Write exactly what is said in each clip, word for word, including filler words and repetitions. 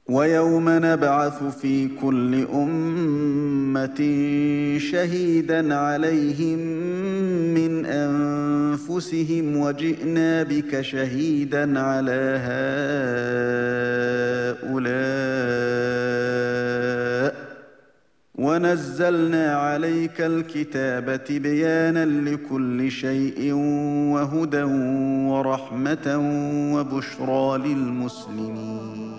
ويوم نبعث في كل أمة شهيدا عليهم من أنفسهم وجئنا بك شهيدا على هؤلاء ونزلنا عليك الكتاب تبيانا لكل شيء وهدى ورحمة وبشرى للمسلمين.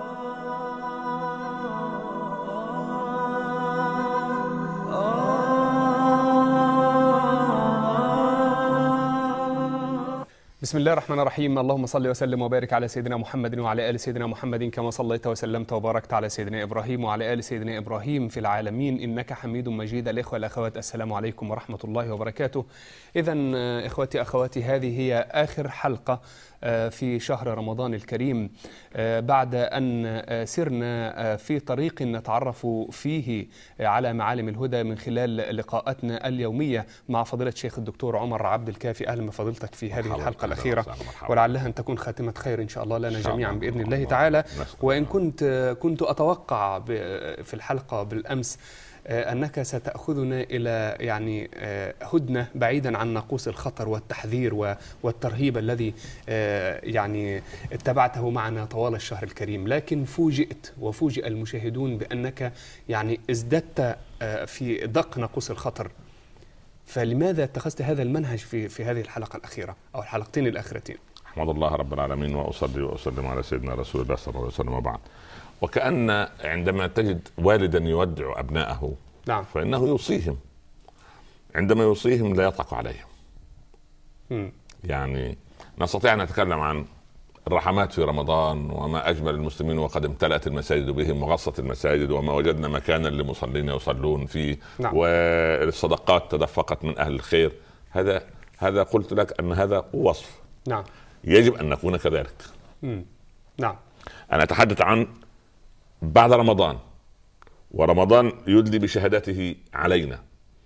بسم الله الرحمن الرحيم. اللهم صل وسلم وبارك على سيدنا محمد وعلى آل سيدنا محمد كما صليت وسلمت وباركت على سيدنا إبراهيم وعلى آل سيدنا إبراهيم في العالمين إنك حميد مجيد. الإخوة الأخوات، السلام عليكم ورحمة الله وبركاته. إذن إخوتي أخواتي، هذه هي آخر حلقة في شهر رمضان الكريم، بعد أن سرنا في طريق نتعرف فيه على معالم الهدى من خلال لقاءاتنا اليومية مع فضيلة الشيخ الدكتور عمر عبد الكافي. أهلا بفضيلتك في هذه الحلقة الأخيرة، ولعلها أن تكون خاتمة خير إن شاء الله لنا جميعا بإذن الله تعالى. وإن كنت كنت أتوقع في الحلقة بالأمس أنك ستأخذنا إلى يعني هدنة بعيدا عن ناقوس الخطر والتحذير والترهيب الذي يعني اتبعته معنا طوال الشهر الكريم، لكن فوجئت وفوجئ المشاهدون بأنك يعني ازددت في دق ناقوس الخطر. فلماذا اتخذت هذا المنهج في في هذه الحلقة الأخيرة أو الحلقتين الأخيرتين؟ أحمد الله رب العالمين وأصلي وأسلم على سيدنا رسول الله صلى الله عليه وسلم وبعد. وكأن عندما تجد والدا يودع أبنائه نعم. فإنه يوصيهم، عندما يوصيهم لا يطلق عليهم. م. يعني نستطيع أن نتكلم عن الرحمات في رمضان وما أجمل المسلمين وقد امتلأت المساجد بهم وغصت المساجد وما وجدنا مكانا لمصلين يصلون فيه. نعم. والصدقات تدفقت من أهل الخير. هذا هذا قلت لك أن هذا وصف. نعم. يجب أن نكون كذلك. م. نعم. أنا أتحدث عن بعد رمضان، ورمضان يدلي بشهادته علينا.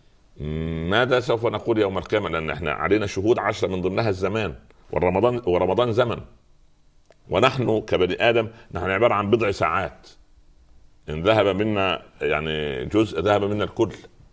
ماذا سوف نقول يوم القيامة؟ لأن احنا علينا شهود عشرة من ضمنها الزمان، ورمضان ورمضان زمن، ونحن كبني آدم نحن عبارة عن بضع ساعات. إن ذهب منا يعني جزء ذهب منا الكل.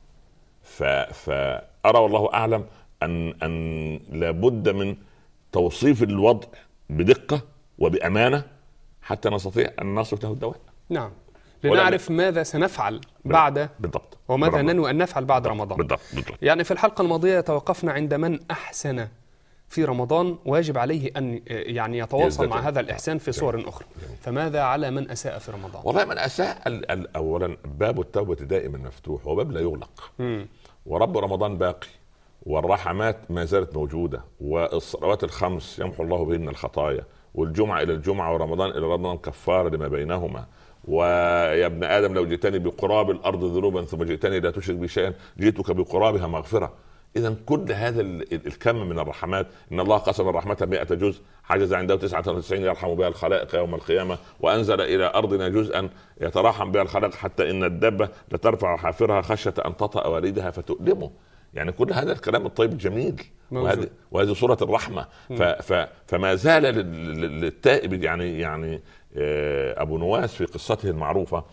فأرى والله أعلم أن أن لابد من توصيف الوضع بدقة وبأمانة حتى نستطيع أن نصف له الدواء. نعم، لنعرف ماذا سنفعل بعد بالضبط، وماذا ننوي أن نفعل بعد رمضان. بالضبط. بالضبط. يعني في الحلقة الماضية توقفنا عند من أحسن في رمضان واجب عليه أن يعني يتواصل مع هذا الإحسان في صور أخرى. فماذا على من أساء في رمضان؟ والله من أساء أولا باب التوبة دائما مفتوح وباب لا يغلق. م. ورب رمضان باقي، والرحمات ما زالت موجودة، والصلوات الخمس يمحو الله بهن الخطايا، والجمعة إلى الجمعة ورمضان إلى رمضان كفارة لما بينهما. ويا ابن آدم لو جئتني بقراب الأرض ذنوبا ثم جئتني لا تشرك بي شيئا جئتك بقرابها مغفرة. إذا كل هذا الكم من الرحمات، إن الله قسم الرحمة مئة جزء حجز عنده تسعة وتسعين يرحم بها الخلائق يوم القيامة، وأنزل إلى أرضنا جزءا يتراحم بها الخلائق حتى إن الدابة لترفع حافرها خشية أن تطأ والدها فتؤلمه. يعني كل هذا الكلام الطيب الجميل، وهذه وهذه صورة الرحمة. ف ف فما زال للتائب يعني يعني أبو نواس في قصته المعروفة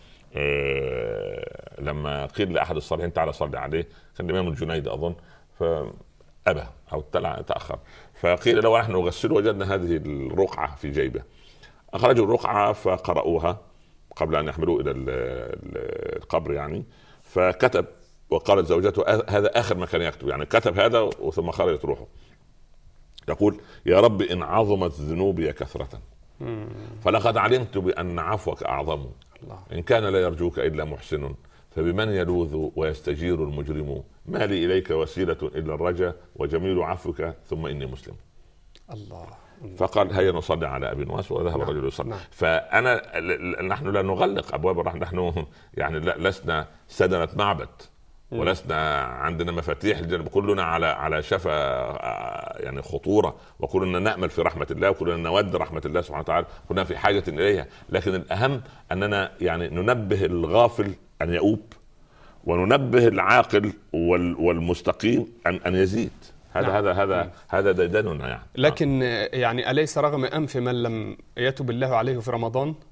لما قيل لأحد الصالحين تعالى صلي عليه، كان الإمام الجنيد أظن، فأبى أو تأخر، فقيل له نحن نغسل وجدنا هذه الرقعة في جيبه. أخرجوا الرقعة فقرأوها قبل أن يحملوا إلى القبر يعني، فكتب وقالت زوجته هذا آخر ما كان يكتب، يعني كتب هذا وثم خرجت روحه. يقول يا رب إن عظمت ذنوبي كثرة فلقد علمت بأن عفوك أعظم، إن كان لا يرجوك إلا محسن فبمن يلوذ ويستجير المجرم، ما لي إليك وسيلة إلا الرجا وجميل عفوك ثم إني مسلم. الله. فقال هيا نصلي على أبي نواس، وذهب نعم. الرجل يصلي. نعم. فأنا نحن لا نغلق أبواب الرحمة، نحن يعني لسنا سدنة معبد ولسنا عندنا مفاتيح الجنة، كلنا على على شفا يعني خطورة، وكلنا نأمل في رحمة الله، وكلنا نود رحمة الله سبحانه وتعالى، كلنا في حاجة إليها. لكن الأهم أننا يعني ننبه الغافل أن يؤوب، وننبه العاقل والمستقيم أن أن يزيد. هذا نعم. هذا هذا هذا ديدننا يعني. لكن يعني أليس رغم أنف من لم يتب الله عليه في رمضان؟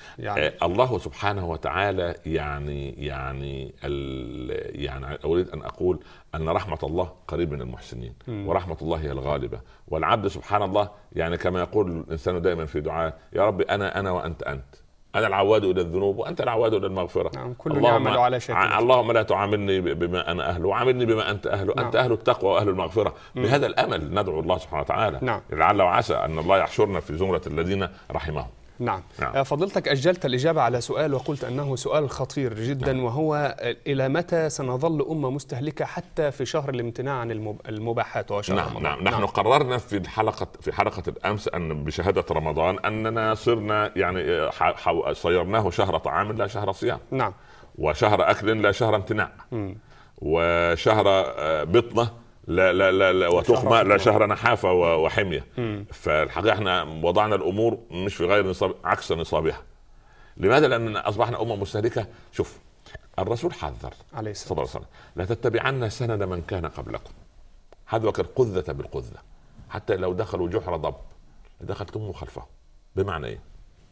يعني آه الله سبحانه وتعالى يعني يعني يعني اريد ان اقول ان رحمه الله قريب من المحسنين، م. ورحمه الله هي الغالبه، والعبد سبحان الله يعني كما يقول الانسان دائما في دعاء: يا رب انا انا وانت انت، انا العواد الى الذنوب وانت العواد الى المغفره. نعم، كل يعمل على شكله. اللهم لا تعاملني بما انا اهله وعاملني بما انت اهله. نعم. انت اهل التقوى واهل المغفره. م. بهذا الامل ندعو الله سبحانه وتعالى. نعم. لعل وعسى ان الله يحشرنا في زمره الذين رحمهم. نعم. نعم. فضلتك أجلت الإجابة على سؤال وقلت أنه سؤال خطير جدا. نعم. وهو إلى متى سنظل أمة مستهلكة حتى في شهر الامتناع عن المباحات وشهر نعم. رمضان؟ نعم. نحن نعم. قررنا في الحلقة في حلقة الأمس أن بشهادة رمضان أننا صرنا يعني صيرناه شهر طعام لا شهر صيام. نعم. وشهر أكل لا شهر امتناع. م. وشهر بطنة لا لا لا, لا وتخمة لا شهر نحافة وحمية. م. فالحقيقة احنا وضعنا الأمور مش في غير نصاب، عكس نصابها. لماذا؟ لأن أصبحنا أمة مستهلكة. شوف، الرسول حذر عليه الصلاة والسلام: لا تتبعن سنن من كان قبلكم حذوك القذة بالقذة، حتى لو دخلوا جحر ضب دخلتم خلفه. بمعنى ايه؟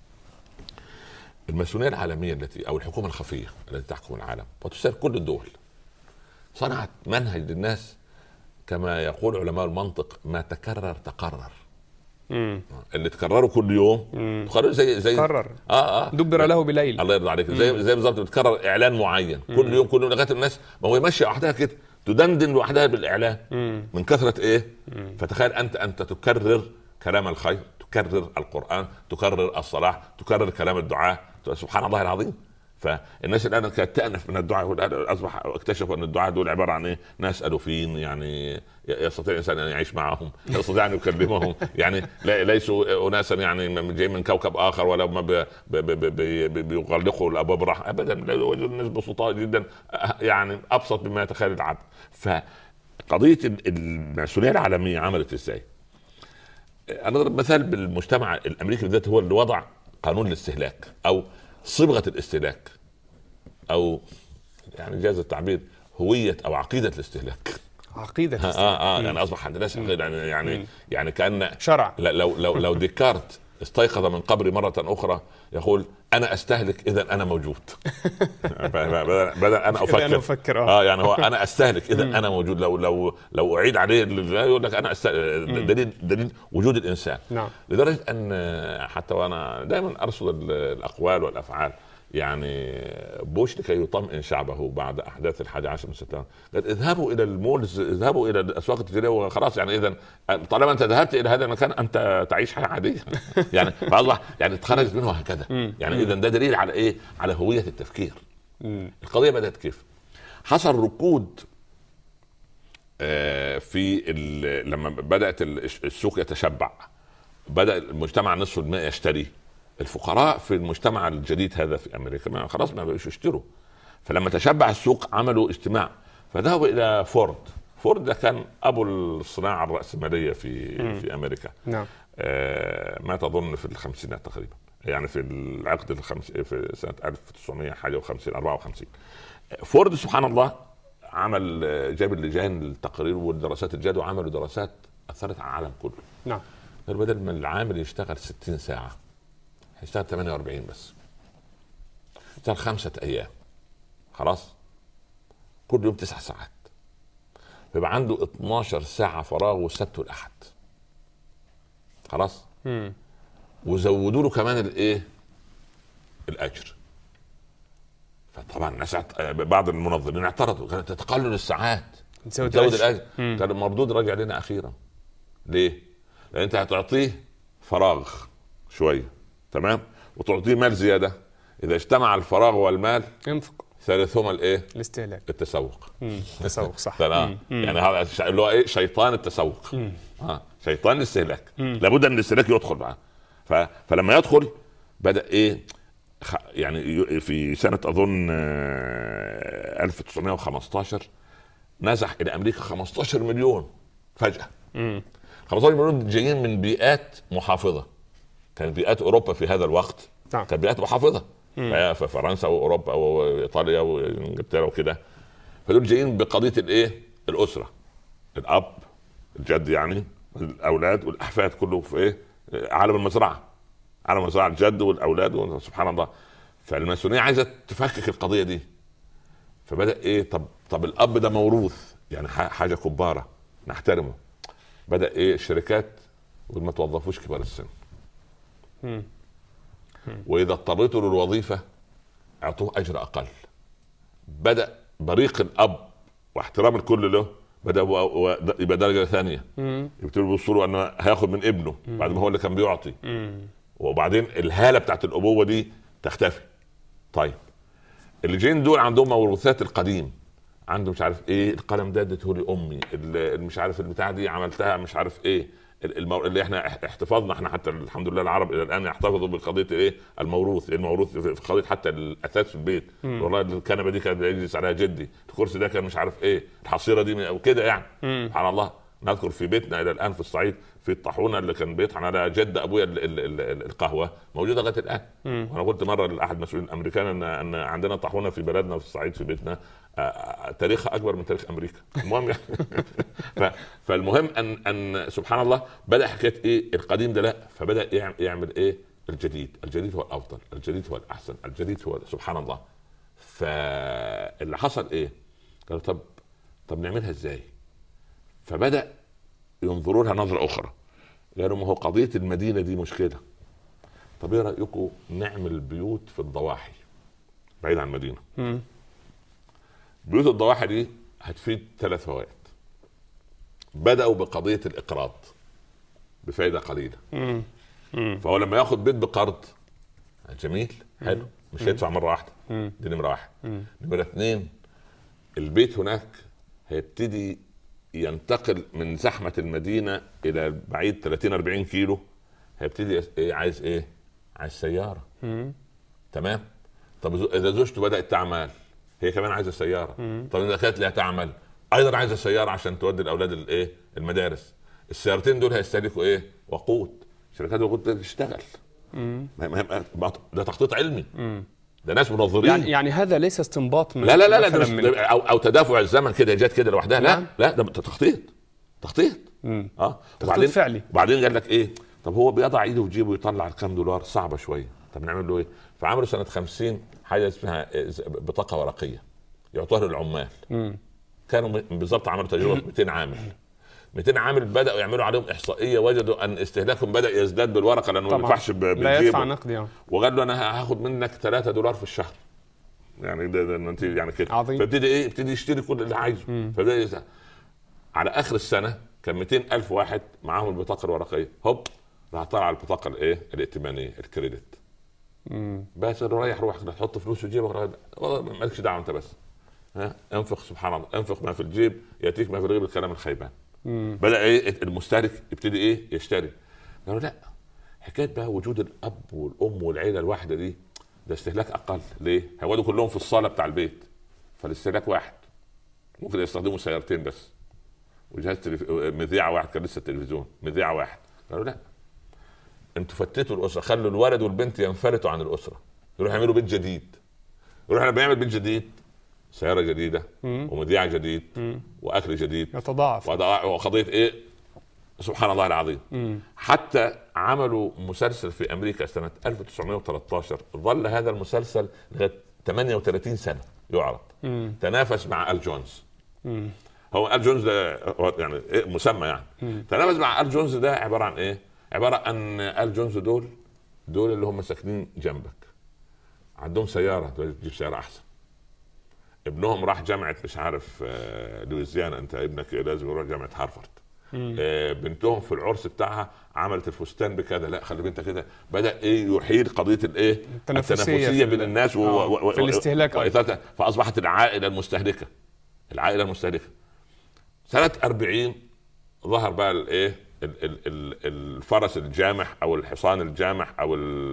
الماسونية العالمية التي او الحكومة الخفية التي تحكم العالم وتسير كل الدول صنعت منهج للناس كما يقول علماء المنطق: ما تكرر تقرر. مم. اللي تكرروا كل يوم تقرر زي زي قرر اه اه دبر له بليل. الله يرضى عليك. زي زي بالظبط بتكرر اعلان معين مم. كل يوم كل يوم لغايه الناس ما هو ماشيه وحدها كده تدندن لوحدها بالاعلان مم. من كثره ايه. مم. فتخيل انت انت تكرر كلام الخير، تكرر القران، تكرر الصلاح، تكرر كلام الدعاء. سبحان الله العظيم. فالناس الان كانت تأنف من الدعاء، اصبح اكتشفوا ان الدعاء دول عباره عن ايه؟ ناس الوفين، يعني يستطيع الانسان ان يعيش معهم، يستطيع ان يكلمهم، يعني ليسوا اناسا يعني جاي من كوكب اخر ولا ما بيغلقوا الابواب الرحمه ابدا. الناس بسطاء جدا، يعني ابسط مما يتخيل العبد. فقضيه الماسونيه العالميه عملت ازاي؟ انا اضرب مثال بالمجتمع الامريكي بالذات، هو اللي وضع قانون الاستهلاك او صبغه الاستهلاك، او يعني جاز التعبير هويه او عقيده الاستهلاك. عقيده الاستهلاك. اه اه يعني اصبح عندنا يعني يعني, يعني كان شرع. لو لو لو ديكارت استيقظ من قبر مره اخرى يقول: انا استهلك اذا انا موجود. بدل انا افكر, أنا أفكر اه يعني هو انا استهلك اذا انا موجود. لو لو لو اعيد عليه يقول لك انا استهلك. دليل دليل وجود الانسان. نعم. لدرجه ان حتى وانا دائما ارصد الاقوال والافعال، يعني بوش لكي يطمئن شعبه بعد احداث الحادي عشر من سبتمبر قال: اذهبوا الى المولز، اذهبوا الى الاسواق التجاريه وخلاص. يعني اذا طالما انت ذهبت الى هذا المكان انت تعيش حياه عاديه. يعني فاصبح يعني تخرج منه هكذا. يعني اذا ده دليل على ايه؟ على هويه التفكير. القضيه بدات كيف؟ حصل ركود في لما بدات السوق يتشبع، بدا المجتمع نصف الماء يشتري. الفقراء في المجتمع الجديد هذا في امريكا ما خلاص ما بقوش يشتروا. فلما تشبع السوق عملوا اجتماع فذهبوا الى فورد. فورد ده كان ابو الصناعه الراسماليه في م. في امريكا. نعم. آه ما تظن في الخمسينات تقريبا، يعني في العقد الخمس في سنه ألف وتسعمائة وخمسين أربعة وخمسين. فورد سبحان الله عمل جاب اللجان التقرير والدراسات الجاد وعملوا دراسات اثرت على العالم كله. نعم. بدل ما العامل يشتغل ستين ساعه هيشتغل ثمانية وأربعين بس، اشتغل خمسة أيام خلاص، كل يوم تسع ساعات، فيبقى عنده اثناشر ساعة فراغ والسبت والأحد خلاص. مم. وزودوا له كمان الإيه؟ الأجر. فطبعا الناس بعض المنظمين اعترضوا، كانت تقلل الساعات تزود الأجر. كان المردود رجع لنا أخيرا. ليه؟ لأن أنت هتعطيه فراغ شوية تمام وتعطيه مال زياده، اذا اجتمع الفراغ والمال ينفق، ثالثهما الايه؟ الاستهلاك، التسوق. التسوق صح. يعني هذا اللي هو ايه؟ شيطان التسوق. اه شيطان الاستهلاك. لابد ان الاستهلاك يدخل معه. ف... فلما يدخل بدا ايه؟ خ... يعني في سنه اظن ألف وتسعمائة وخمسة عشر نزح الى امريكا خمسة عشر مليون فجاه. مم. خمسة عشر مليون جايين من بيئات محافظه، كانت بيئات اوروبا في هذا الوقت نعم. كانت بيئات محافظه في فرنسا واوروبا وايطاليا وانجلترا وكده. فدول جايين بقضيه الايه؟ الاسره، الاب الجد يعني الاولاد والاحفاد كله في ايه؟ عالم المزرعه. على مصراع الجد والاولاد سبحان الله. فالماسونيه عايزه تفكك القضيه دي، فبدا ايه طب طب الاب ده موروث يعني حاجه كباره نحترمه. بدا ايه الشركات وما توظفوش كبار السن، واذا اضطريتوا للوظيفه اعطوه اجر اقل. بدا بريق الاب واحترام الكل له بدا يبقى درجه ثانيه، يبتدوا يبصوا له انه هياخد من ابنه بعد ما هو اللي كان بيعطي، وبعدين الهاله بتاعت الابوه دي تختفي. طيب اللي جايين دول عندهم موروثات القديم، عنده مش عارف ايه القلم ده اديته لي امي، مش عارف البتاع دي عملتها مش عارف ايه، المو... اللي احنا احتفظنا احنا حتى الحمد لله العرب الى الان يحتفظوا بقضيه ايه الموروث. الموروث في قضيه حتى الاساس في البيت، مم. والله الكنبه دي كان يجلس عليها جدي، الكرسي ده كان مش عارف ايه، الحصيره دي او كده يعني. سبحان الله. نذكر في بيتنا الى الان في الصعيد في الطاحونه اللي كان بيطحن على جد ابويا ال ال ال القهوه موجوده لغايه الان. مم. وانا قلت مره لاحد المسؤولين الامريكان ان ان عندنا طاحونه في بلدنا في الصعيد في بيتنا تاريخها اكبر من تاريخ امريكا. المهم يعني فالمهم ان ان سبحان الله بدا حكايه ايه القديم ده لا، فبدا يعمل ايه الجديد. الجديد هو الافضل، الجديد هو الاحسن، الجديد هو سبحان الله. فاللي حصل ايه قالوا طب طب نعملها ازاي؟ فبدا ينظروا لها نظره اخرى، قالوا ما هو قضيه المدينه دي مشكله، طب ايه رايكم نعمل بيوت في الضواحي بعيد عن المدينه. م. بيوت الضواحي دي هتفيد ثلاث فوائد. بداوا بقضيه الاقراض بفائده قليله. م. م. فهو لما ياخد بيت بقرض جميل حلو مش هيدفع مره واحده. م. دي نمره واحد. نمره اثنين البيت هناك هيبتدي ينتقل من زحمه المدينه الى بعيد ثلاثين أربعين كيلو، هيبتدي ايه عايز ايه عايز سياره. م. تمام. طب اذا زوجته بدات تعمل هي كمان عايزه سياره. مم. طب اذا كانت لها تعمل ايضا عايزه سياره عشان تودي الاولاد الايه المدارس. السيارتين دول هيستهلكوا ايه وقود، شركات الوقود تشتغل. ده تخطيط علمي. مم. ده ناس منظرين. يعني يعني هذا ليس استنباط من لا لا لا, لا من... او او تدافع الزمن كده جت كده لوحدها. لا لا ده تخطيط تخطيط مم. اه تخطيط فعلي. وبعدين قال لك ايه طب هو بيضع ايده في جيبه ويطلع الكام دولار صعبه شويه، طب نعمل له ايه؟ فعملوا سنه خمسين حاجه اسمها بطاقه ورقيه يعطوها للعمال. مم. كانوا بالضبط عملوا تجربه مئتين عامل. مئتين عامل بداوا يعملوا عليهم احصائيه، وجدوا ان استهلاكهم بدا يزداد بالورقه لانه ما ينفعش بالجيب، لا يدفع نقدي يعني. وقال له انا هاخد منك ثلاثة دولار في الشهر يعني ده, ده انت يعني كده. فابتدي ايه ابتدي يشتري كل اللي عايزه. فبدا على اخر السنه كان مئتين ألف واحد معاهم البطاقه الورقيه، هوب راح طلع على البطاقه الايه الائتمانيه الكريدت. امم بس رايح روح تحط فلوس في جيبك والله مالكش دعوه انت بس ها انفق. سبحان الله انفق ما في الجيب ياتيك ما في الغيب الكلام الخيبان. بدا ايه المستهلك يبتدي ايه يشتري. قالوا لا حكايه بقى وجود الاب والام والعيله الواحده دي ده استهلاك اقل. ليه؟ هيقعدوا كلهم في الصاله بتاع البيت فالاستهلاك واحد، ممكن يستخدموا سيارتين بس وجهاز تلف... مذيعه واحد كان لسه التلفزيون مذيعه واحد. قالوا لا انتوا فتتوا الاسره، خلوا الولد والبنت ينفلتوا عن الاسره، يروحوا يعملوا بيت جديد. يروح لما يعمل بيت جديد سياره جديده مم. ومذيع جديد مم. واكل جديد يتضاعف. وقضيه ايه سبحان الله العظيم. مم. حتى عملوا مسلسل في امريكا سنه ألف وتسعمائة وثلاثة عشر ظل هذا المسلسل لغايه ثمانية وثلاثين سنه يعرض. مم. تنافس مع آل جونز. مم. هو آل جونز ده يعني إيه مسمى يعني. مم. تنافس مع آل جونز ده عباره عن ايه؟ عباره عن آل جونز دول دول اللي هم ساكنين جنبك عندهم سياره تجيب سياره احسن. ابنهم راح جامعه مش عارف لويزيانا، انت ابنك لازم يروح جامعه هارفارد. آه بنتهم في العرس بتاعها عملت الفستان بكذا، لا خلي بنتك كده. بدا ايه يحيل قضيه الايه التنافسيه بين الناس و... و... في الاستهلاك و... فاصبحت العائله المستهلكه العائله المستهلكه. سنه أربعين ظهر بقى الايه الفرس الجامح او الحصان الجامح او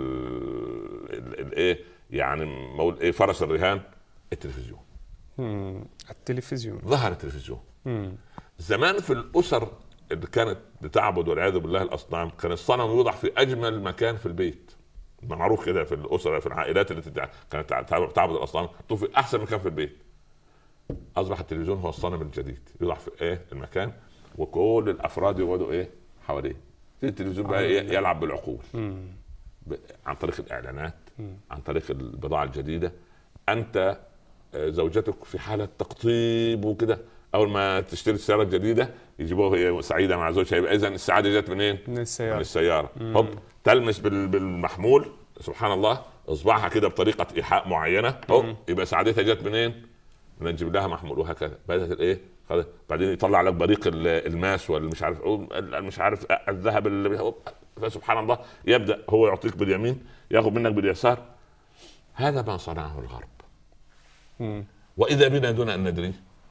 الايه يعني مول ايه فرس الرهان التلفزيون. مم. التلفزيون ظهر التلفزيون. مم. زمان في الاسر اللي كانت بتعبد والعياذ بالله الاصنام كان الصنم يوضع في اجمل مكان في البيت، معروف كده في الاسر في العائلات اللي تتع... كانت تعبد الاصنام تو في احسن مكان في البيت. اصبح التلفزيون هو الصنم الجديد يوضع في ايه المكان وكل الافراد يقعدوا ايه حواليه. في التلفزيون بقى إيه يلعب بالعقول. مم. عن طريق الاعلانات، عن طريق البضاعه الجديده. انت زوجتك في حاله تقطيب وكده، اول ما تشتري السياره الجديده يجيبوها هي سعيده مع زوجها، يبقى اذا السعاده جت منين؟ من السياره. من السياره. هوب تلمس بالمحمول، سبحان الله، اصبعها كده بطريقه ايحاء معينه، هوب يبقى سعادتها جت منين؟ من نجيب لها محمول، وهكذا بدات الايه. بعدين يطلع لك بريق الماس والمش عارف مش عارف الذهب اللي، فسبحان الله يبدا هو يعطيك باليمين ياخذ منك باليسار. هذا ما صنعه الغرب. مم. واذا بنا دون ان ندري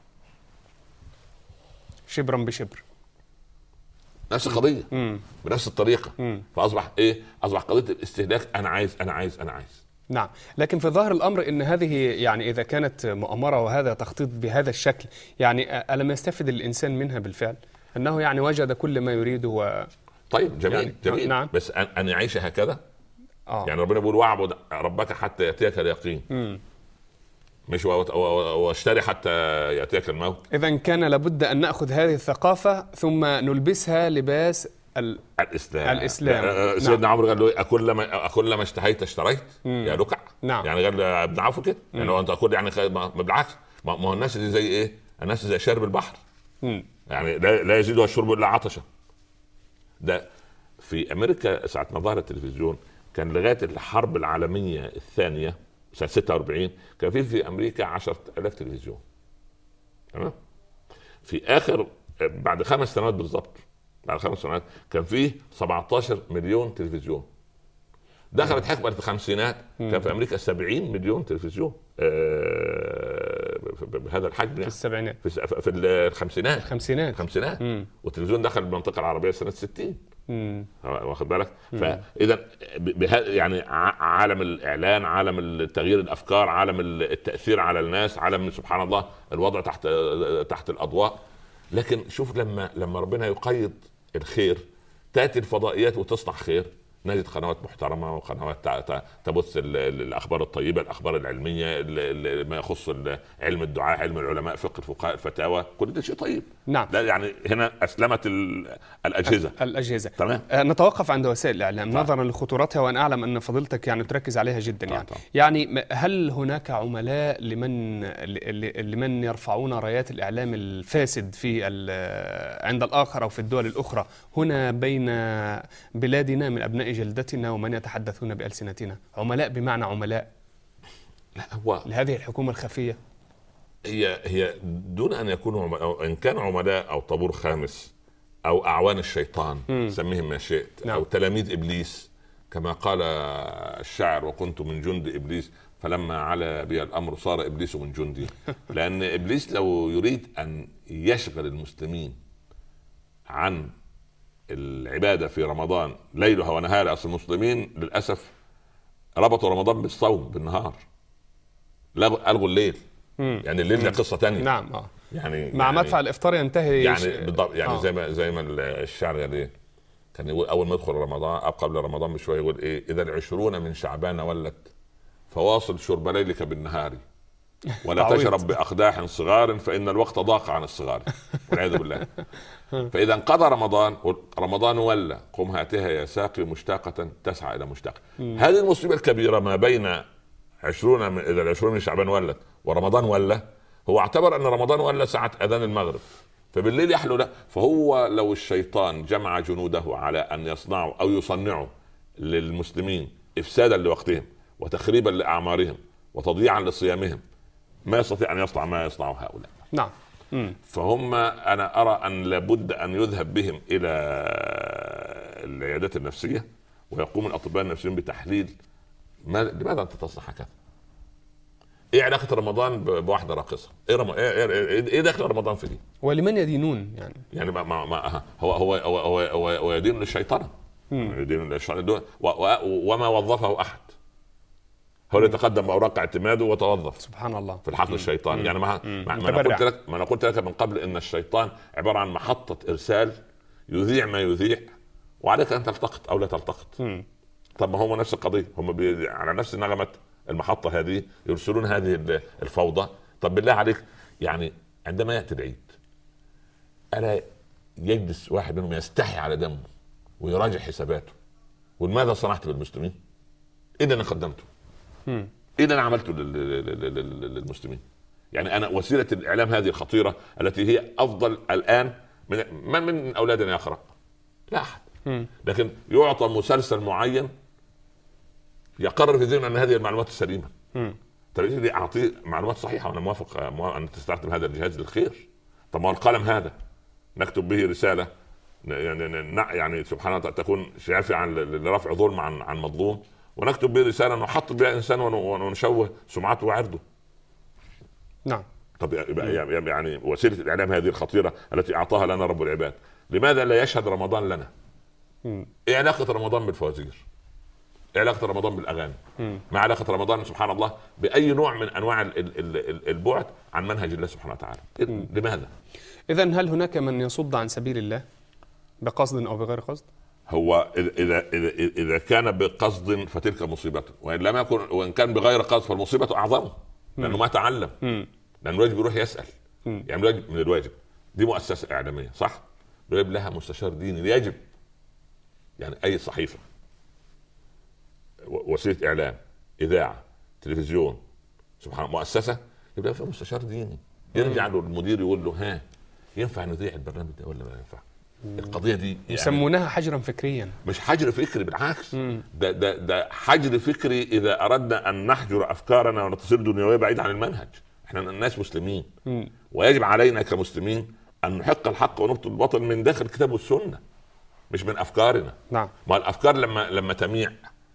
شبرا بشبر نفس القضيه بنفس الطريقه. مم. فاصبح ايه؟ اصبح قضيه الاستهلاك، انا عايز انا عايز انا عايز. نعم، لكن في ظاهر الأمر إن هذه يعني إذا كانت مؤامرة وهذا تخطيط بهذا الشكل، يعني ألم يستفد الإنسان منها بالفعل؟ أنه يعني وجد كل ما يريده و... طيب جميل يعني جميل. نعم. بس أن يعيش هكذا. آه. يعني ربنا بيقول واعبد ربك حتى يأتيك اليقين، مم. مش واشتري حتى يأتيك الموت. إذن كان لابد أن نأخذ هذه الثقافة ثم نلبسها لباس ال... الاسلام. الاسلام. سيدنا نعم. عمرو قال له اكل ما اكل ما اشتهيت اشتريت مم. يا لكع. نعم. يعني قال له ابن عفو كده، يعني هو انت اكل يعني ما بالعكس، ما هو الناس دي زي ايه؟ الناس زي شارب البحر. مم. يعني لا, لا يزيدها الشرب الا عطشا. ده في امريكا ساعه ما ظهر التلفزيون كان لغايه الحرب العالميه الثانيه سنه ستة وأربعين كان في في امريكا عشرة آلاف تلفزيون. تمام. في اخر بعد خمس سنوات بالضبط، بعد خمس سنوات كان فيه سبعة عشر مليون تلفزيون. دخلت حقبة الخمسينات كان في أمريكا سبعين مليون تلفزيون آه بهذا الحجم. يعني في السبعينات، في, في الخمسينات الخمسينات الخمسينات والتلفزيون دخل المنطقة العربية سنة ستين. واخد بالك؟ فإذا يعني عالم الإعلان، عالم تغيير الأفكار، عالم التأثير على الناس، عالم سبحان الله الوضع تحت تحت الأضواء. لكن شوف لما لما ربنا يقيد الخير تأتي الفضائيات وتصنع خير، نجد قنوات محترمة وقنوات تبث الأخبار الطيبة، الأخبار العلمية، ما يخص علم الدعاء، علم العلماء، فقه الفقهاء، الفتاوى، كل ده شيء طيب. نعم. لا يعني هنا أسلمت الأجهزة. الأجهزة. تمام. نتوقف عند وسائل الإعلام طبعا. نظرا لخطورتها، وأنا أعلم أن فضيلتك يعني تركز عليها جدا. يعني طبعا. يعني هل هناك عملاء لمن لمن يرفعون رايات الإعلام الفاسد في عند الآخر أو في الدول الأخرى هنا بين بلادنا من أبناء جلدتنا ومن يتحدثون بألسنتنا؟ عملاء بمعنى عملاء لا هو لهذه الحكومة الخفية. هي هي دون أن يكونوا أو إن كان عملاء أو طابور خامس أو أعوان الشيطان سميهم ما شئت. نعم. أو تلاميذ إبليس كما قال الشاعر وكنت من جند إبليس فلما علا بي الأمر صار إبليس من جندي. لأن إبليس لو يريد أن يشغل المسلمين عن العبادة في رمضان ليلها ونهارها، أصل المسلمين للأسف ربطوا رمضان بالصوم بالنهار، ألغوا الليل. مم. يعني الليل ده قصة تانية. نعم. آه. يعني مع يعني مدفع الإفطار ينتهي يعني بالضبط. يعني آه. زي ما زي ما الشعر قال ايه، كان يقول أول ما يدخل رمضان أو قبل رمضان بشوية يقول إيه، إذا العشرون من شعبان ولت فواصل شرب ليلك بالنهار ولا تشرب بأقداح صغار فإن الوقت ضاق عن الصغار والعياذ بالله. فإذا انقضى رمضان رمضان ولا قم هاتها يا ساقي مشتاقة تسعى إلى مشتاق. هذه المصيبة الكبيرة ما بين عشرون من إذا العشرون من شعبان ولت ورمضان ولا، هو اعتبر أن رمضان ولا ساعة أذان المغرب فبالليل يحلو له. فهو لو الشيطان جمع جنوده على أن يصنعوا أو يصنعوا للمسلمين إفسادا لوقتهم وتخريبا لأعمارهم وتضييعا لصيامهم ما يستطيع أن يصنع ما يصنع هؤلاء. نعم. فهم أنا أرى أن لابد أن يذهب بهم إلى العيادات النفسية ويقوم الأطباء النفسيين بتحليل ما لماذا أنت تصنع هكذا؟ إيه علاقة رمضان بواحدة راقصة؟ إيه, رم... إيه, إيه, إيه داخل رمضان في دي؟ ولمن يدينون يعني؟ يعني ما ما ما هو هو هو هو, هو, هو يدين للشيطان. يدين للشيطان و... و... وما وظفه أحد. هو اللي يتقدم بأوراق اعتماده وتوظف سبحان الله في الحقل الشيطاني. يعني ما ما انا قلت لك ما انا قلت لك من قبل ان الشيطان عباره عن محطه ارسال يذيع ما يذيع وعليك ان تلتقط او لا تلتقط. مم. طب ما هم نفس القضيه، هم بي... على نفس نغمه المحطه هذه يرسلون هذه الفوضى. طب بالله عليك يعني عندما ياتي العيد الا يجلس واحد منهم يستحي على دمه ويراجع حساباته ولماذا صنعت بالمسلمين؟ اللي انا قدمته؟ ايه اللي انا عملته للمسلمين؟ يعني انا وسيله الاعلام هذه الخطيره التي هي افضل الان من من من اولادنا يقرا؟ لا احد. لكن يعطى مسلسل معين يقرر في ذهنه ان هذه المعلومات السليمه. طب ليه اعطيه معلومات صحيحه وانا موافق ان تستخدم هذا الجهاز للخير؟ طب ما القلم هذا نكتب به رساله يعني يعني سبحان الله تكون شافعا لرفع ظلم عن عن مظلوم، ونكتب به رساله نحط بها انسان ونشوه سمعته وعرضه. نعم. طب يعني وسيله الاعلام هذه الخطيره التي اعطاها لنا رب العباد، لماذا لا يشهد رمضان لنا؟ مم. ايه علاقه رمضان بالفوازير؟ ايه علاقه رمضان بالاغاني؟ مم. ما علاقه رمضان سبحان الله باي نوع من انواع البعد عن منهج الله سبحانه وتعالى؟ مم. لماذا؟ اذا هل هناك من يصد عن سبيل الله بقصد او بغير قصد؟ هو اذا اذا اذا كان بقصد فتلك مصيبته، وان لم يكن وان كان بغير قصد فالمصيبه اعظم، لانه ما تعلم. مم. لانه الواجب يروح يسال. مم. يعني الواجب من الواجب دي مؤسسه اعلاميه صح؟ الواجب لها مستشار ديني يجب، يعني اي صحيفه وسيله اعلام اذاعه تلفزيون سبحان الله مؤسسه يبقى فيها مستشار ديني يرجع له المدير يقول له ها ينفع نذيع البرنامج ده ولا ما ينفع؟ القضيه دي يعني يسمونها حجرا فكريا. مش حجر فكري، بالعكس ده ده ده حجر فكري اذا اردنا ان نحجر افكارنا ونتصير دنيويه بعيد عن المنهج. احنا الناس مسلمين مم. ويجب علينا كمسلمين ان نحق الحق ونبطل الباطل من داخل الكتاب والسنه مش من افكارنا. نعم. ما الافكار لما لما تميع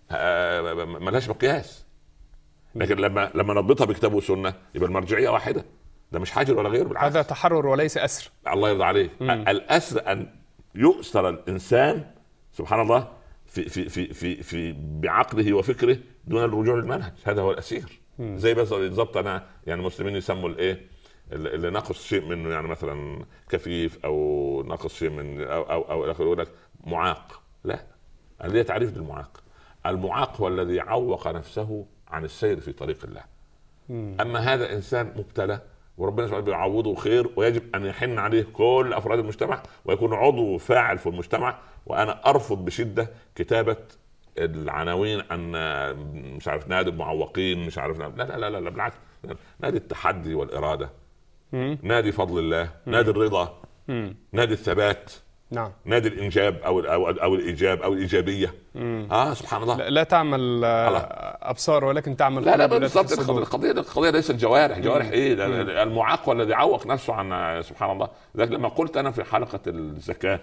ما لهاش مقياس، لكن لما لما نضبطها بكتاب وسنه يبقى المرجعيه واحده. ده مش حجر ولا غير، بالعكس هذا تحرر وليس اسر. الله يرضى عليه. الاسر ان يؤسر الانسان سبحان الله في في في في, في بعقله وفكره دون الرجوع للمنهج، هذا هو الاسير. مم. زي بس بالضبط انا يعني المسلمين يسموا الايه اللي نقص شيء منه، يعني مثلا كفيف او نقص شيء من او او او يقول لك معاق. لا، هذه تعريف للمعاق. المعاق هو الذي عوق نفسه عن السير في طريق الله. مم. اما هذا انسان مبتلى وربنا سبحانه بيعوضه خير، ويجب ان يحن عليه كل افراد المجتمع ويكون عضو فاعل في المجتمع. وانا ارفض بشده كتابه العناوين ان مش عارف نادي المعوقين مش عارف لا لا لا لا, لا بالعكس، نادي التحدي والاراده، مم. نادي فضل الله، مم. نادي الرضا، مم. نادي الثبات، نعم، نادي الانجاب او او او الايجاب او الايجابيه. مم. اه سبحان الله. لا, لا تعمل ابصار ولكن تعمل لا لا بالضبط. القضيه القضيه ليست جوارح. جوارح مم. ايه؟ مم. المعاق والذي عوق نفسه عن سبحان الله. لكن لما قلت انا في حلقه الزكاه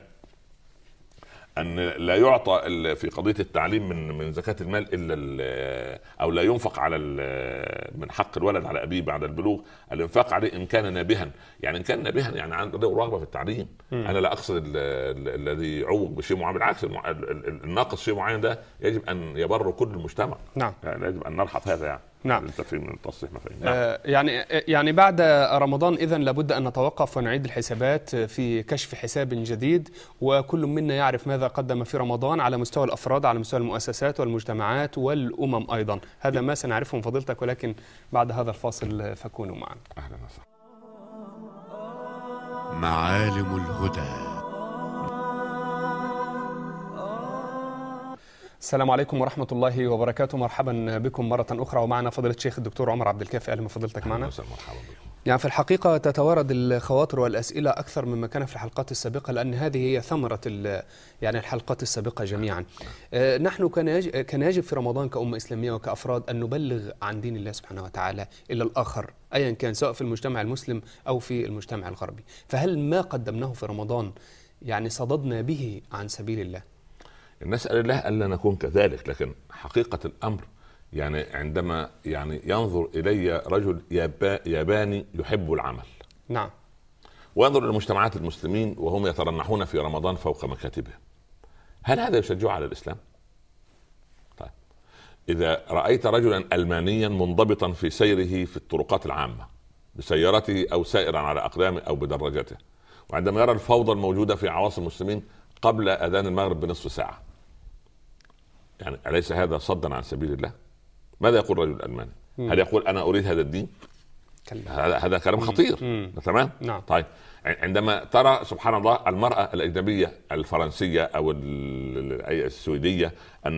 ان لا يعطى في قضيه التعليم من من زكاه المال الا او لا ينفق على من حق الولد على ابيه بعد البلوغ الانفاق عليه ان كان نابها. يعني ان كان نابها يعني عنده رغبه في التعليم. م. انا لا اقصد الذي يعوق بشيء معين، بالعكس الناقص شيء معين ده يجب ان يبر كل المجتمع. نعم. يعني يجب ان نلحظ هذا. يعني نعم. من التصحيح مفاهيم. نعم. آه يعني يعني بعد رمضان اذا لابد ان نتوقف ونعيد الحسابات في كشف حساب جديد، وكل منا يعرف ماذا قدم في رمضان على مستوى الافراد، على مستوى المؤسسات والمجتمعات والامم ايضا. هذا ما سنعرفه من فضيلتك، ولكن بعد هذا الفاصل فكونوا معنا. اهلا وسهلا. معالم الهدى. السلام عليكم ورحمة الله وبركاته. مرحبا بكم مرة أخرى، ومعنا فضيلة الشيخ الدكتور عمر عبد الكافي. أهلا بفضيلتك معنا. مرحبا بكم. يعني في الحقيقة تتوارد الخواطر والأسئلة أكثر مما كان في الحلقات السابقة، لأن هذه هي ثمرة يعني الحلقات السابقة جميعا. آه نحن كان يجب في رمضان كأمة إسلامية وكأفراد أن نبلغ عن دين الله سبحانه وتعالى إلى الآخر أيا كان، سواء في المجتمع المسلم أو في المجتمع الغربي. فهل ما قدمناه في رمضان يعني صددنا به عن سبيل الله؟ نسأل الله ألا نكون كذلك، لكن حقيقة الأمر يعني عندما يعني ينظر إلي رجل ياباني يحب العمل، نعم، وينظر لمجتمعات المسلمين وهم يترنحون في رمضان فوق مكاتبهم، هل هذا يشجع على الإسلام؟ طيب، إذا رأيت رجلا ألمانيا منضبطا في سيره في الطرقات العامة بسيارته أو سائرا على أقدامه أو بدراجته، وعندما يرى الفوضى الموجودة في عواصم المسلمين قبل أذان المغرب بنصف ساعة، يعني أليس هذا صدا عن سبيل الله؟ ماذا يقول الرجل الألماني؟ مم. هل يقول أنا أريد هذا الدين؟ هذا هذا كلام خطير. تمام؟ نعم. طيب، عندما ترى سبحان الله المرأة الأجنبية الفرنسية أو السويدية أن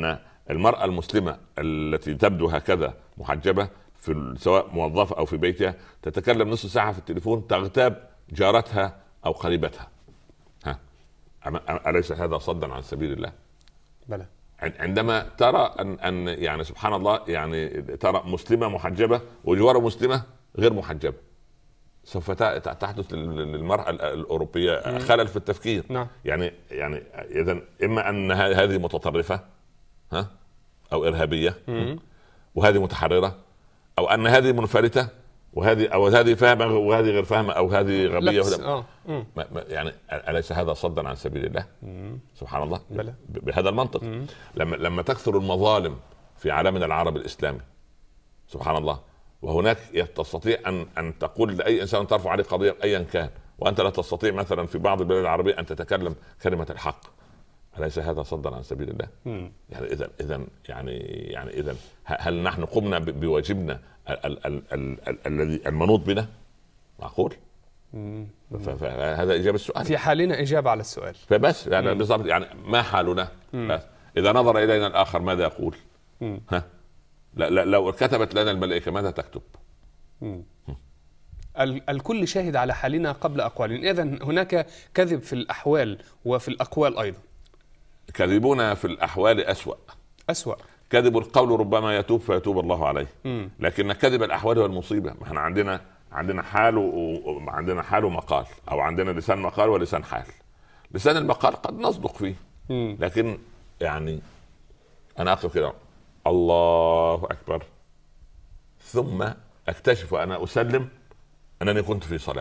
المرأة المسلمة التي تبدو هكذا محجبة في سواء موظفة أو في بيتها تتكلم نصف ساعة في التليفون تغتاب جارتها أو قريبتها، ها أليس هذا صدا عن سبيل الله؟ بلى. عندما ترى أن أن يعني سبحان الله يعني ترى مسلمة محجبة وجوار مسلمة غير محجبة، سوف تحدث للمرأة الأوروبية خلل في التفكير. نعم. يعني يعني إذا إما أن هذه متطرفة ها أو إرهابية وهذه متحررة، أو أن هذه منفلتة وهذه أو هذه فاهمة وهذه غير فاهمة أو هذه غبية. آه. يعني أليس هذا صدا عن سبيل الله؟ مم. سبحان الله. بلى. بهذا المنطق مم. لما لما تكثر المظالم في عالمنا العربي الإسلامي سبحان الله، وهناك تستطيع أن أن تقول لأي إنسان ترفع عليه قضية أيا كان، وأنت لا تستطيع مثلا في بعض البلاد العربية أن تتكلم كلمة الحق، أليس هذا صدا عن سبيل الله؟ مم. يعني إذا إذا يعني يعني إذا هل نحن قمنا بواجبنا الذي المنوط بنا؟ معقول؟ فهذا إجابة السؤال. في حالنا إجابة على السؤال. فبس يعني بالضبط يعني ما حالنا؟ بس إذا نظر إلينا الآخر ماذا يقول؟ مم. ها لا لا لو كتبت لنا الملائكة ماذا تكتب؟ مم. الكل شاهد على حالنا قبل أقوالنا، إذن هناك كذب في الأحوال وفي الأقوال أيضا. كذبون في الأحوال أسوأ أسوأ كذب القول ربما يتوب فيتوب الله عليه. مم. لكن كذب الأحوال هو المصيبة. ما احنا عندنا عندنا حال وعندنا حال ومقال، أو عندنا لسان مقال ولسان حال. لسان المقال قد نصدق فيه، مم. لكن يعني أنا أقف كده الله أكبر ثم أكتشف وأنا أسلم أنني كنت في صلاة.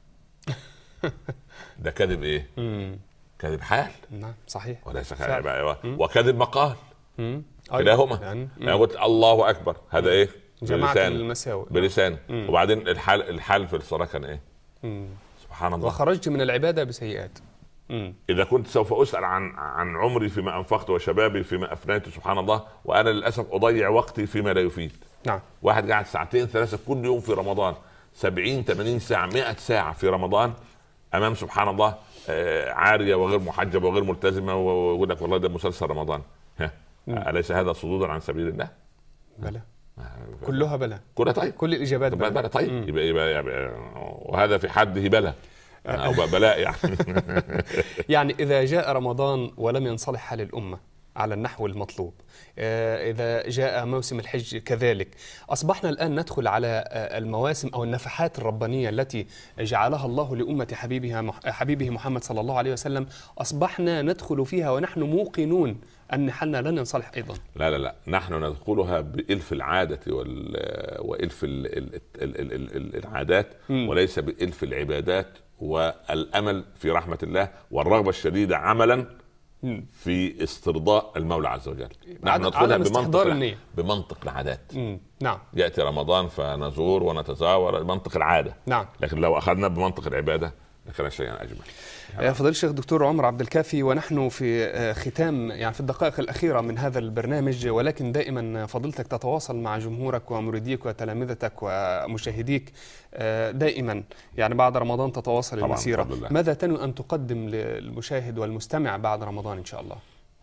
ده كذب إيه؟ مم. كذب حال. نعم صحيح. وليس كذب وكذب مقال كلاهما. يعني, يعني قلت الله أكبر هذا إيه؟ جماعة المساوئ بلسان، وبعدين الحال الحال في الصلاة كان إيه؟ مم. سبحان الله. وخرجت من العبادة بسيئات. مم. إذا كنت سوف أسأل عن عن عمري فيما أنفقت وشبابي فيما أفنيت سبحان الله، وأنا للأسف أضيع وقتي فيما لا يفيد. نعم. واحد قاعد ساعتين ثلاثة كل يوم في رمضان، سبعين ثمانين ساعة مئة ساعة في رمضان أمام سبحان الله عارية وغير محجبة وغير ملتزمة، ويقول لك والله ده مسلسل رمضان. ها أليس هذا صدودا عن سبيل الله؟ بلى. كلها بلى. كلها طيب. كل الإجابات بلى. بلى طيب. يبقى يبقى يبقى وهذا في حده بلى أو بلاء يعني. يعني إذا جاء رمضان ولم ينصلح حال الأمة على النحو المطلوب، إذا جاء موسم الحج كذلك، أصبحنا الآن ندخل على المواسم أو النفحات الربانية التي جعلها الله لأمة حبيبها حبيبه محمد صلى الله عليه وسلم، أصبحنا ندخل فيها ونحن موقنون أن حالنا لن ينصلح أيضا. لا لا لا نحن ندخلها بإلف العادة وإلف العادات وليس بإلف العبادات والأمل في رحمة الله والرغبة الشديدة عملا في استرضاء المولى عز وجل. نحن ندخلها بمنطق بمنطق العادات. نعم. يأتي رمضان فنزور ونتزاور منطق العادة. نعم. لكن لو أخذنا بمنطق العبادة لكان شيئا أجمل. فضيلة الشيخ دكتور عمر عبد الكافي، ونحن في ختام يعني في الدقائق الأخيرة من هذا البرنامج، ولكن دائما فضيلتك تتواصل مع جمهورك ومريديك وتلامذتك ومشاهديك دائما، يعني بعد رمضان تتواصل المسيرة. ماذا تنوي أن تقدم للمشاهد والمستمع بعد رمضان إن شاء الله؟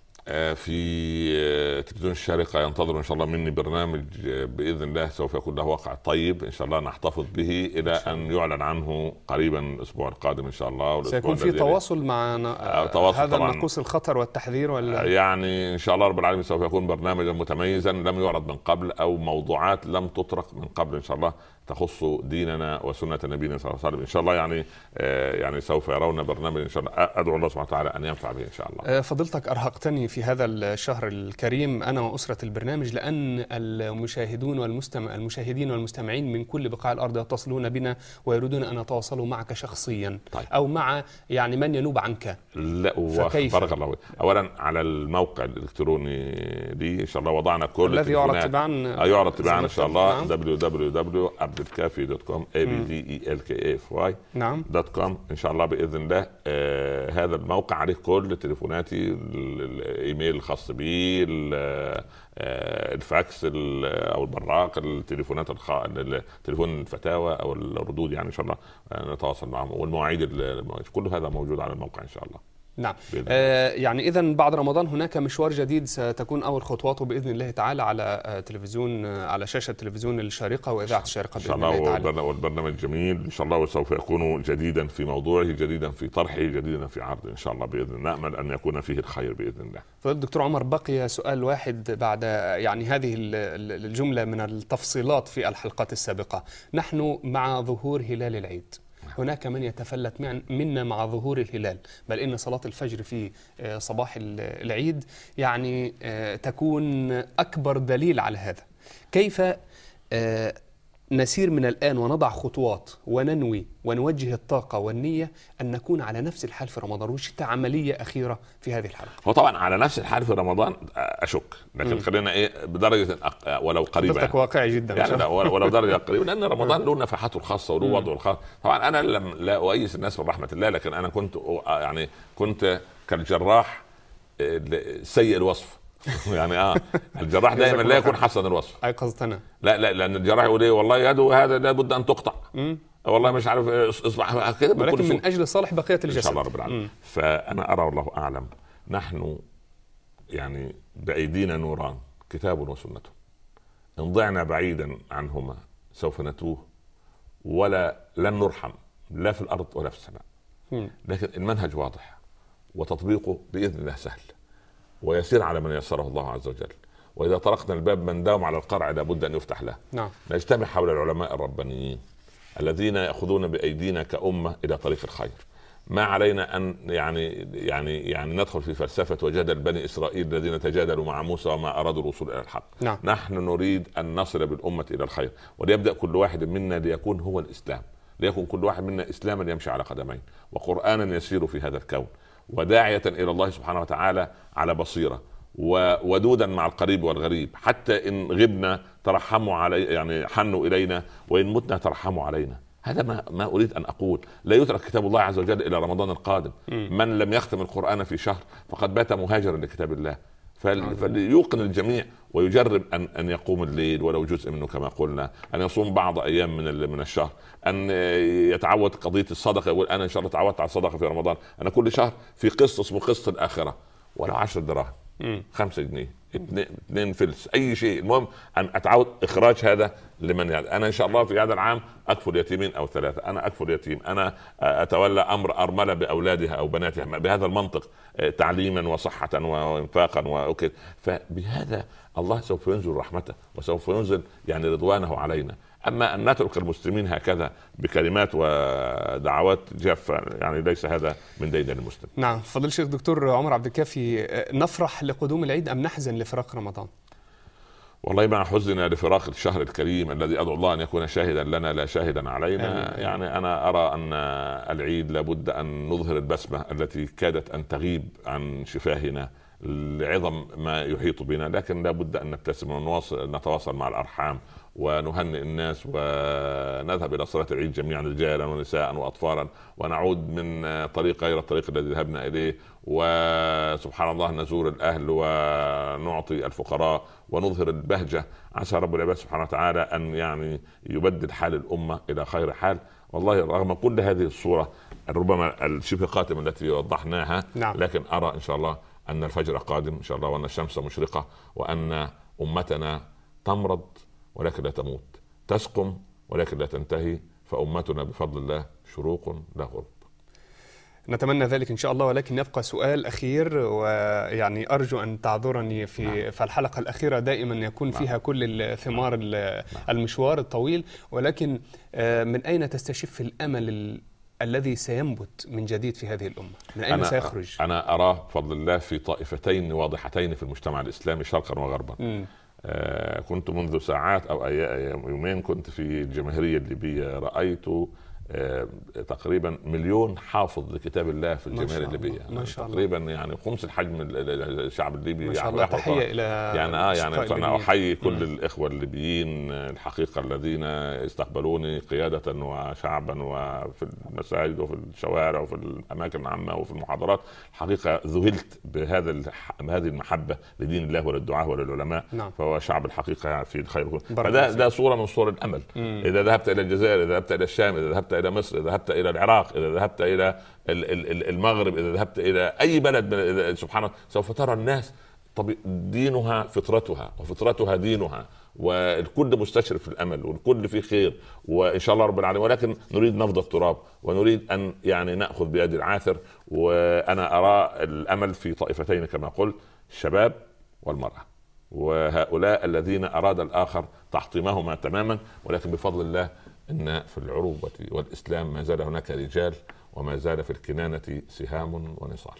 في تلفزيون الشارقة ينتظر إن شاء الله مني برنامج بإذن الله سوف يكون له واقع طيب إن شاء الله نحتفظ به إلى أن يعلن عنه قريبا الأسبوع القادم إن شاء الله. سيكون في تواصل مع تواصل هذا النقوص الخطر والتحذير ولا؟ يعني إن شاء الله رب العالمين سوف يكون برنامجا متميزا لم يعرض من قبل أو موضوعات لم تطرق من قبل إن شاء الله تخص ديننا وسنة نبينا صلى الله عليه وسلم إن شاء الله. يعني يعني سوف يرون برنامج إن شاء الله أدعو الله سبحانه وتعالى أن ينفع به إن شاء الله. فضلتك أرهقتني في هذا الشهر الكريم أنا وأسرة البرنامج، لأن المشاهدون والمستمع المشاهدين والمستمعين من كل بقاع الأرض يتصلون بنا ويريدون أن يتواصلوا معك شخصيا. طيب. أو مع يعني من ينوب عنك. لا بارك الله. أولا على الموقع الإلكتروني لي إن شاء الله وضعنا كل الذي يعرض تباعا يعرض تباعا إن شاء الله دبليو دبليو دبليو دوت عبد الكافي دوت كوم اي بي دي اي ال كي اف واي نعم دوت كوم إن شاء الله بإذن الله. آه هذا الموقع عليه كل تليفوناتي، الإيميل الخاص بي، الفاكس او البراق، التليفونات الخ... تليفون الفتاوى او الردود يعني ان شاء الله نتواصل معهم، والمواعيد كل هذا موجود على الموقع ان شاء الله. نعم. آه يعني إذن بعد رمضان هناك مشوار جديد ستكون أول خطواته بإذن الله تعالى على آه تلفزيون آه على شاشة تلفزيون الشارقة وإذاعة الشارقة بإذن الله تعالى. والبرنامج جميل إن شاء الله، وسوف يكون جديدا في موضوعه، جديدا في طرحه، جديدا في عرضه إن شاء الله بإذن الله. نأمل أن يكون فيه الخير بإذن الله. فالدكتور عمر، بقي سؤال واحد بعد يعني هذه الجملة من التفصيلات في الحلقات السابقة. نحن مع ظهور هلال العيد، هناك من يتفلت منا مع ظهور الهلال، بل إن صلاة الفجر في صباح العيد يعني تكون أكبر دليل على هذا. كيف نسير من الآن ونضع خطوات وننوي ونوجه الطاقة والنية أن نكون على نفس الحال في رمضان؟ وجدت عملية أخيرة في هذه الحلقة. هو طبعا على نفس الحال في رمضان أشك، لكن خلينا إيه بدرجة ولو قريبة يعني. واقعي جدا يعني ولو درجة قريبة، لأن رمضان له نفحاته الخاصة وله وضعه الخاص. طبعا أنا لم لا أؤيس الناس من رحمة الله، لكن أنا كنت يعني كنت كالجراح سيء الوصف يعني اه الجراح دائما لا يكون حسن الوصف. اي قصدنا لا لا لان الجراح يقول ايه والله يده هذا لابد ان تقطع، مم. والله مش عارف اصبح كده، ولكن من اجل صالح بقيه الجسد ان شاء الله رب العالمين. فانا ارى والله اعلم نحن يعني بايدينا نوران كتاب وسنه، ان ضعنا بعيدا عنهما سوف نتوه ولا لن نرحم لا في الارض ولا في السماء. مم. لكن المنهج واضح وتطبيقه باذن الله سهل ويسير على من يسره الله عز وجل. وإذا طرقنا الباب من داوم على القرع لابد أن يفتح له. نعم. نجتمع حول العلماء الربانيين الذين يأخذون بأيدينا كأمة إلى طريق الخير. ما علينا أن يعني يعني يعني ندخل في فلسفة وجدل بني إسرائيل الذين تجادلوا مع موسى وما أرادوا الوصول إلى الحق. نعم. نحن نريد أن نصل بالأمة إلى الخير، وليبدأ كل واحد منا ليكون هو الإسلام، ليكون كل واحد منا إسلاما يمشي على قدمين وقرآنا يسير في هذا الكون، وداعية إلى الله سبحانه وتعالى على بصيرة، وودودا مع القريب والغريب، حتى إن غبنا ترحموا علي يعني حنوا إلينا، وإن متنا ترحموا علينا. هذا ما, ما أريد أن أقول. لا يترك كتاب الله عز وجل إلى رمضان القادم. م. من لم يختم القرآن في شهر فقد بات مهاجرا لكتاب الله. فليوقن الجميع ويجرب أن أن يقوم الليل ولو جزء منه كما قلنا، أن يصوم بعض أيام من من الشهر، أن يتعود قضية الصدقة، يقول أنا إن شاء الله تعودت على الصدقة في رمضان، أنا كل شهر في قسط اسمه قسط الآخرة، ولو عشر دراهم، خمسة جنيه، اثنين فلس، أي شيء، المهم أن أتعود إخراج هذا لمن يعني. أنا إن شاء الله في هذا العام أكفل يتيمين أو ثلاثة، أنا أكفل يتيم، أنا أتولى أمر أرملة بأولادها أو بناتها بهذا المنطق، تعليما وصحة وإنفاقا وأكد. فبهذا الله سوف ينزل رحمته وسوف ينزل يعني رضوانه علينا. أما أن نترك المسلمين هكذا بكلمات ودعوات جافة يعني ليس هذا من ديدن المسلم. نعم. فضل الشيخ دكتور عمر عبد الكافي، نفرح لقدوم العيد أم نحزن لفراق رمضان؟ والله مع حزننا لفراق الشهر الكريم الذي أدعو الله أن يكون شاهدا لنا لا شاهدا علينا. آمين. يعني أنا أرى أن العيد لابد أن نظهر البسمة التي كادت أن تغيب عن شفاهنا لعظم ما يحيط بنا، لكن لابد أن نبتسم ونواصل نتواصل مع الأرحام ونهنئ الناس ونذهب إلى صلاة العيد جميعا رجالا ونساء وأطفالا، ونعود من طريق غير الطريق الذي ذهبنا إليه، وسبحان الله نزور الأهل ونعطي الفقراء ونظهر البهجة. عسى رب العباد سبحانه وتعالى أن يعني يبدل حال الأمة إلى خير حال. والله رغم كل هذه الصورة ربما الشبه قاتمة التي وضحناها، نعم. لكن أرى إن شاء الله أن الفجر قادم إن شاء الله، وأن الشمس مشرقة، وأن أمتنا تمرض ولكن لا تموت، تسقم ولكن لا تنتهي، فأمتنا بفضل الله شروق لا غرب. نتمنى ذلك إن شاء الله. ولكن يبقى سؤال أخير، ويعني أرجو أن تعذرني في نعم. في الحلقة الأخيرة دائما يكون نعم. فيها كل الثمار نعم. المشوار الطويل، ولكن من أين تستشف الأمل الذي سينبت من جديد في هذه الأمة؟ من أين أنا سيخرج؟ أنا أراه بفضل الله في طائفتين واضحتين في المجتمع الإسلامي شرقا وغربا. م. آه كنت منذ ساعات أو يومين كنت في الجماهيرية الليبية، رأيت آه تقريبا مليون حافظ لكتاب الله في الجماهيرية الليبية، ما شاء الله. تقريبا يعني خمس الحجم الشعب الليبي. ما شاء الله. تحية إلى يعني آه يعني فأنا أحيي كل م. الإخوة الليبيين الحقيقة الذين استقبلوني قيادة وشعبا وفي المساجد وفي الشوارع وفي الأماكن العامة وفي المحاضرات. الحقيقة ذهلت بهذا هذه المحبة لدين الله وللدعاء وللعلماء. نعم. فهو شعب الحقيقة في الخير. فده ده صورة من صور الأمل. م. إذا ذهبت إلى الجزائر، إذا ذهبت إلى الشام، إذا ذهبت الى مصر، اذا ذهبت الى العراق، اذا ذهبت الى المغرب، اذا ذهبت الى اي بلد سبحان الله سوف ترى الناس دينها فطرتها وفطرتها دينها، والكل مستشرف في الامل والكل في خير وان شاء الله رب العالمين. ولكن نريد نفض التراب ونريد ان يعني ناخذ بيد العاثر. وانا ارى الامل في طائفتين كما قلت، الشباب والمراه، وهؤلاء الذين اراد الاخر تحطيمهما تماما. ولكن بفضل الله ان في العروبه والاسلام ما زال هناك رجال وما زال في الكنانه سهام ونصال.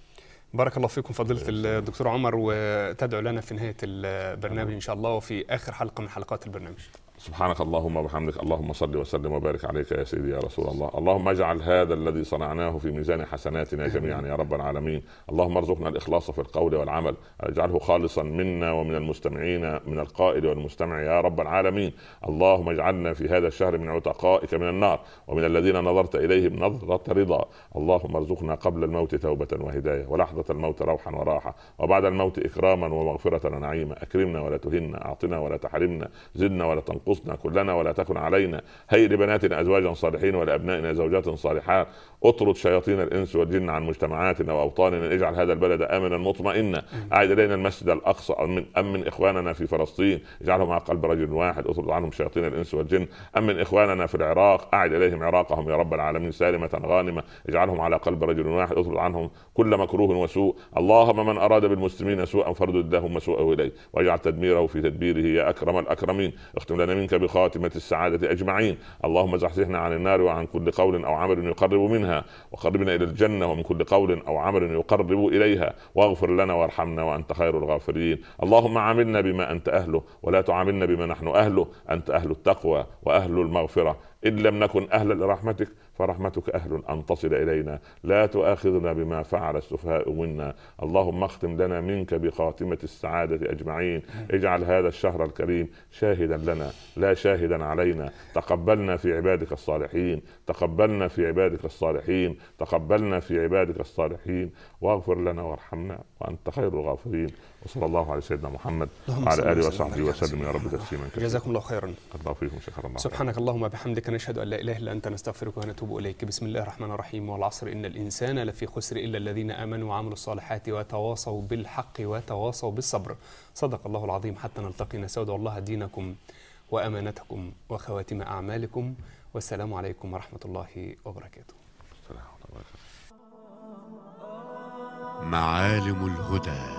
بارك الله فيكم فضيلة الدكتور عمر، وتدعو لنا في نهاية البرنامج إن شاء الله وفي آخر حلقة من حلقات البرنامج. سبحانك اللهم وبحمدك، اللهم صل وسلم وبارك عليك يا سيدي يا رسول الله. اللهم اجعل هذا الذي صنعناه في ميزان حسناتنا جميعا يا رب العالمين. اللهم ارزقنا الإخلاص في القول والعمل، اجعله خالصا منا ومن المستمعين من القائل والمستمع يا رب العالمين. اللهم اجعلنا في هذا الشهر من عتقائك من النار ومن الذين نظرت إليهم نظرة رضا. اللهم ارزقنا قبل الموت توبة وهداية، ولحظة الموت روحا وراحة، وبعد الموت إكراما ومغفرة ونعيما. أكرمنا ولا تهنا، أعطنا ولا تحرمنا، زدنا ولا تنقصنا، كلنا ولا تكن علينا. هيئ لبناتنا أزواجا صالحين ولأبنائنا زوجات صالحات. اطرد شياطين الإنس والجن عن مجتمعاتنا وأوطاننا. اجعل هذا البلد آمنا مطمئنا. أعد إلينا المسجد الأقصى أمن, أمن إخواننا في فلسطين، اجعلهم على قلب رجل واحد. اطرد عنهم شياطين الإنس والجن. أمن إخواننا في العراق، أعد إليهم عراقهم يا رب العالمين سالمة غانمة. اجعلهم على قلب رجل واحد. اطرد عنهم كل مكروه وسوء. اللهم من أراد بالمسلمين سوءا فاردد لهم سوءه إليه، واجعل تدميره في تدبيره يا أكرم الأكرمين. اختم لنا منك بخاتمة السعادة أجمعين. اللهم زحزحنا عن النار وعن كل قول أو عمل يقرب منها، وقربنا إلى الجنة ومن كل قول أو عمل يقرب إليها، واغفر لنا وارحمنا وأنت خير الغافرين. اللهم عاملنا بما أنت أهله ولا تعاملنا بما نحن أهله. أنت أهل التقوى وأهل المغفرة. إن لم نكن أهلا لرحمتك فرحمتك أهل أن تصل إلينا. لا تؤاخذنا بما فعل السفهاء منا. اللهم اختم لنا منك بخاتمة السعادة أجمعين. اجعل هذا الشهر الكريم شاهدا لنا لا شاهدا علينا. تقبلنا في عبادك الصالحين، تقبلنا في عبادك الصالحين، تقبلنا في عبادك الصالحين، واغفر لنا وارحمنا وأنت خير الغافرين. وصلى الله على سيدنا محمد وعلى آله وصحبه وسلم يا رب تسليما كثيرا. جزاكم الله خيرا. الله فيكم شكرا الله. سبحانك اللهم وبحمدك، نشهد أن لا إله إلا أنت، نستغفرك ونتوب إليك. بسم الله الرحمن الرحيم. والعصر إن الإنسان لفي خسر إلا الذين آمنوا وعملوا الصالحات وتواصوا بالحق وتواصوا بالصبر. صدق الله العظيم. حتى نلتقي نستودع الله دينكم وأمانتكم وخواتم أعمالكم، والسلام عليكم ورحمة الله وبركاته. معالم الهدى.